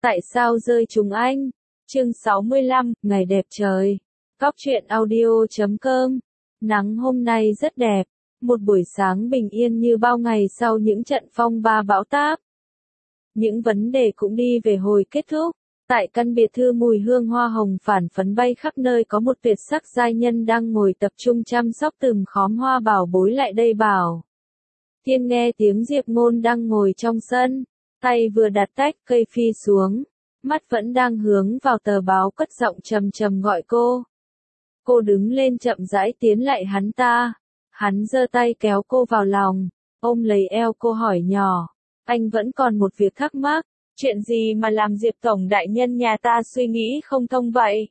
Tại sao rơi trúng anh? Chương 65, ngày đẹp trời. Cóc truyện audio.com. Nắng hôm nay rất đẹp, một buổi sáng bình yên như bao ngày sau những trận phong ba bão táp. Những vấn đề cũng đi về hồi kết thúc. Tại căn biệt thự mùi hương hoa hồng phản phấn bay khắp nơi có một tuyệt sắc giai nhân đang ngồi tập trung chăm sóc từng khóm hoa bảo bối lại đây bảo. Thiên nghe tiếng Diệp Ngôn đang ngồi trong sân, tay vừa đặt tách cây phi xuống, mắt vẫn đang hướng vào tờ báo cất giọng trầm trầm gọi cô. Cô đứng lên chậm rãi tiến lại hắn ta, hắn giơ tay kéo cô vào lòng, ôm lấy eo cô hỏi nhỏ, anh vẫn còn một việc thắc mắc. Chuyện gì mà làm Diệp Tổng đại nhân nhà ta suy nghĩ không thông vậy?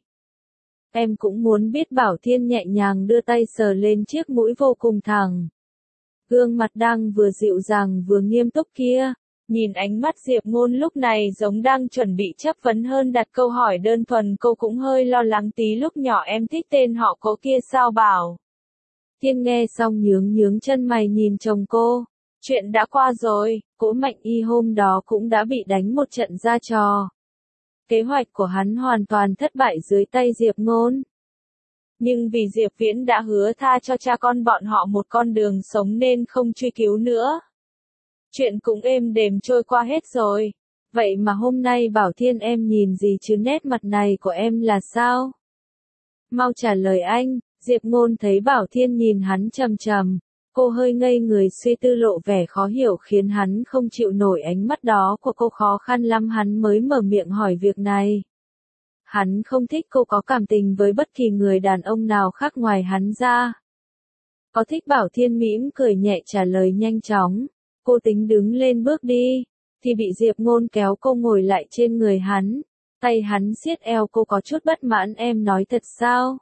Em cũng muốn biết. Bảo Thiên nhẹ nhàng đưa tay sờ lên chiếc mũi vô cùng thẳng. Gương mặt đang vừa dịu dàng vừa nghiêm túc kia. Nhìn ánh mắt Diệp Ngôn lúc này giống đang chuẩn bị chất vấn hơn đặt câu hỏi đơn thuần, cô cũng hơi lo lắng tí lúc nhỏ em thích tên họ Cố kia sao Bảo. Thiên nghe xong nhướng chân mày nhìn chồng cô. Chuyện đã qua rồi, Cố Mạnh Y hôm đó cũng đã bị đánh một trận ra trò. Kế hoạch của hắn hoàn toàn thất bại dưới tay Diệp Ngôn. Nhưng vì Diệp Viễn đã hứa tha cho cha con bọn họ một con đường sống nên không truy cứu nữa. Chuyện cũng êm đềm trôi qua hết rồi. Vậy mà hôm nay Bảo Thiên em nhìn gì chứ, nét mặt này của em là sao? Mau trả lời anh. Diệp Ngôn thấy Bảo Thiên nhìn hắn trầm trầm. Cô hơi ngây người suy tư lộ vẻ khó hiểu khiến hắn không chịu nổi ánh mắt đó của cô, khó khăn lắm hắn mới mở miệng hỏi việc này. Hắn không thích cô có cảm tình với bất kỳ người đàn ông nào khác ngoài hắn ra. Có thích? Bảo Thiên mỉm cười nhẹ trả lời nhanh chóng. Cô tính đứng lên bước đi, thì bị Diệp Ngôn kéo cô ngồi lại trên người hắn. Tay hắn siết eo cô có chút bất mãn. Em nói thật sao?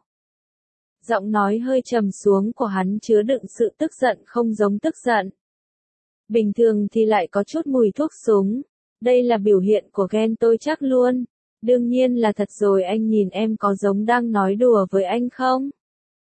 Giọng nói hơi trầm xuống của hắn chứa đựng sự tức giận không giống tức giận. Bình thường thì lại có chút mùi thuốc súng. Đây là biểu hiện của ghen tôi chắc luôn. Đương nhiên là thật rồi, anh nhìn em có giống đang nói đùa với anh không?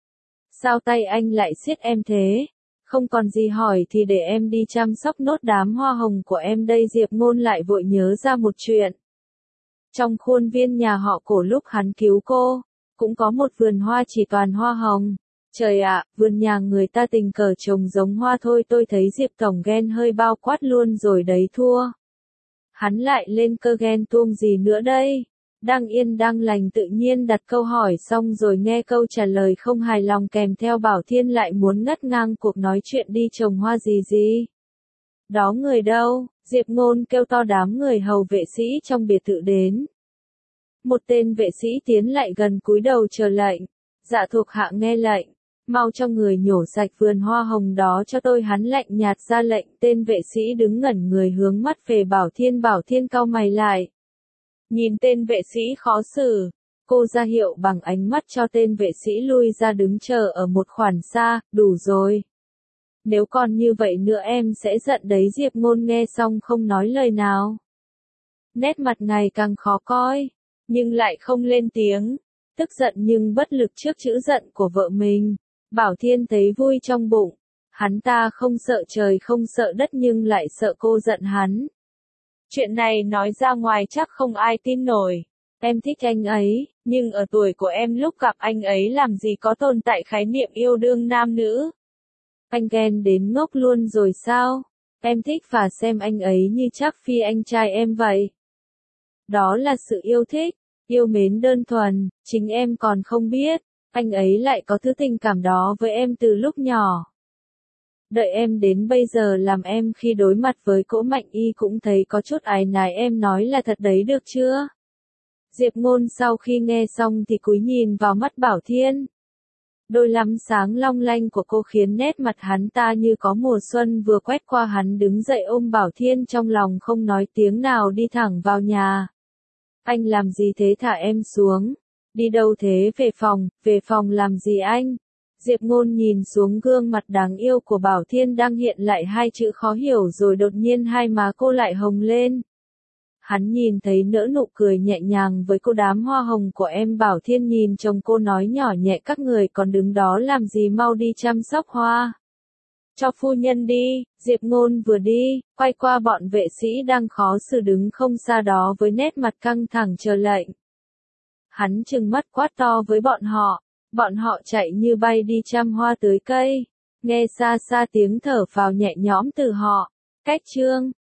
Sao tay anh lại siết em thế? Không còn gì hỏi thì để em đi chăm sóc nốt đám hoa hồng của em đây. Diệp Ngôn lại vội nhớ ra một chuyện. Trong khuôn viên nhà họ Cổ lúc hắn cứu cô, cũng có một vườn hoa chỉ toàn hoa hồng. Trời ạ, vườn nhà người ta tình cờ trồng giống hoa thôi. Tôi thấy Diệp Tổng ghen hơi bao quát luôn rồi đấy thua. Hắn lại lên cơ ghen tuông gì nữa đây? Đang yên đang lành tự nhiên đặt câu hỏi xong rồi nghe câu trả lời không hài lòng kèm theo. Bảo Thiên lại muốn ngắt ngang cuộc nói chuyện đi trồng hoa gì. Đó người đâu? Diệp Ngôn kêu to. Đám người hầu vệ sĩ trong biệt thự đến. Một tên vệ sĩ tiến lại gần cúi đầu chờ lệnh. Dạ thuộc hạ nghe lệnh. Mau cho người nhổ sạch vườn hoa hồng đó cho tôi. Hắn lạnh nhạt ra lệnh. Tên vệ sĩ đứng ngẩn người hướng mắt về Bảo Thiên. Bảo Thiên cau mày lại. Nhìn tên vệ sĩ khó xử. Cô ra hiệu bằng ánh mắt cho tên vệ sĩ lui ra đứng chờ ở một khoảng xa. Đủ rồi. Nếu còn như vậy nữa em sẽ giận đấy. Diệp Ngôn nghe xong không nói lời nào. Nét mặt ngày càng khó coi. Nhưng lại không lên tiếng. Tức giận nhưng bất lực trước chữ giận của vợ mình. Bảo Thiên thấy vui trong bụng. Hắn ta không sợ trời không sợ đất nhưng lại sợ cô giận hắn. Chuyện này nói ra ngoài chắc không ai tin nổi. Em thích anh ấy, nhưng ở tuổi của em lúc gặp anh ấy làm gì có tồn tại khái niệm yêu đương nam nữ. Anh ghen đến ngốc luôn rồi sao? Em thích và xem anh ấy như chắc phi anh trai em vậy. Đó là sự yêu thích, yêu mến đơn thuần, chính em còn không biết. Anh ấy lại có thứ tình cảm đó với em từ lúc nhỏ. Đợi em đến bây giờ làm em khi đối mặt với Cố Mạnh Y cũng thấy có chút áy náy. Em nói là thật đấy được chưa? Diệp Ngôn sau khi nghe xong thì cúi nhìn vào mắt Bảo Thiên. Đôi lắm sáng long lanh của cô khiến nét mặt hắn ta như có mùa xuân vừa quét qua. Hắn đứng dậy ôm Bảo Thiên trong lòng không nói tiếng nào đi thẳng vào nhà. Anh làm gì thế? Thả em xuống. Đi đâu thế? Về phòng làm gì anh? Diệp Ngôn nhìn xuống gương mặt đáng yêu của Bảo Thiên đang hiện lại hai chữ khó hiểu rồi đột nhiên hai má cô lại hồng lên. Hắn nhìn thấy nở nụ cười nhẹ nhàng với cô. Đám hoa hồng của em. Bảo Thiên nhìn chồng cô nói nhỏ nhẹ. Các người còn đứng đó làm gì, mau đi chăm sóc hoa Cho phu nhân đi, Diệp Ngôn vừa đi, quay qua bọn vệ sĩ đang khó xử đứng không xa đó với nét mặt căng thẳng chờ lệnh. Hắn trừng mắt quát to với bọn họ chạy như bay đi chăm hoa tưới cây, nghe xa xa tiếng thở phào nhẹ nhõm từ họ. Cách chương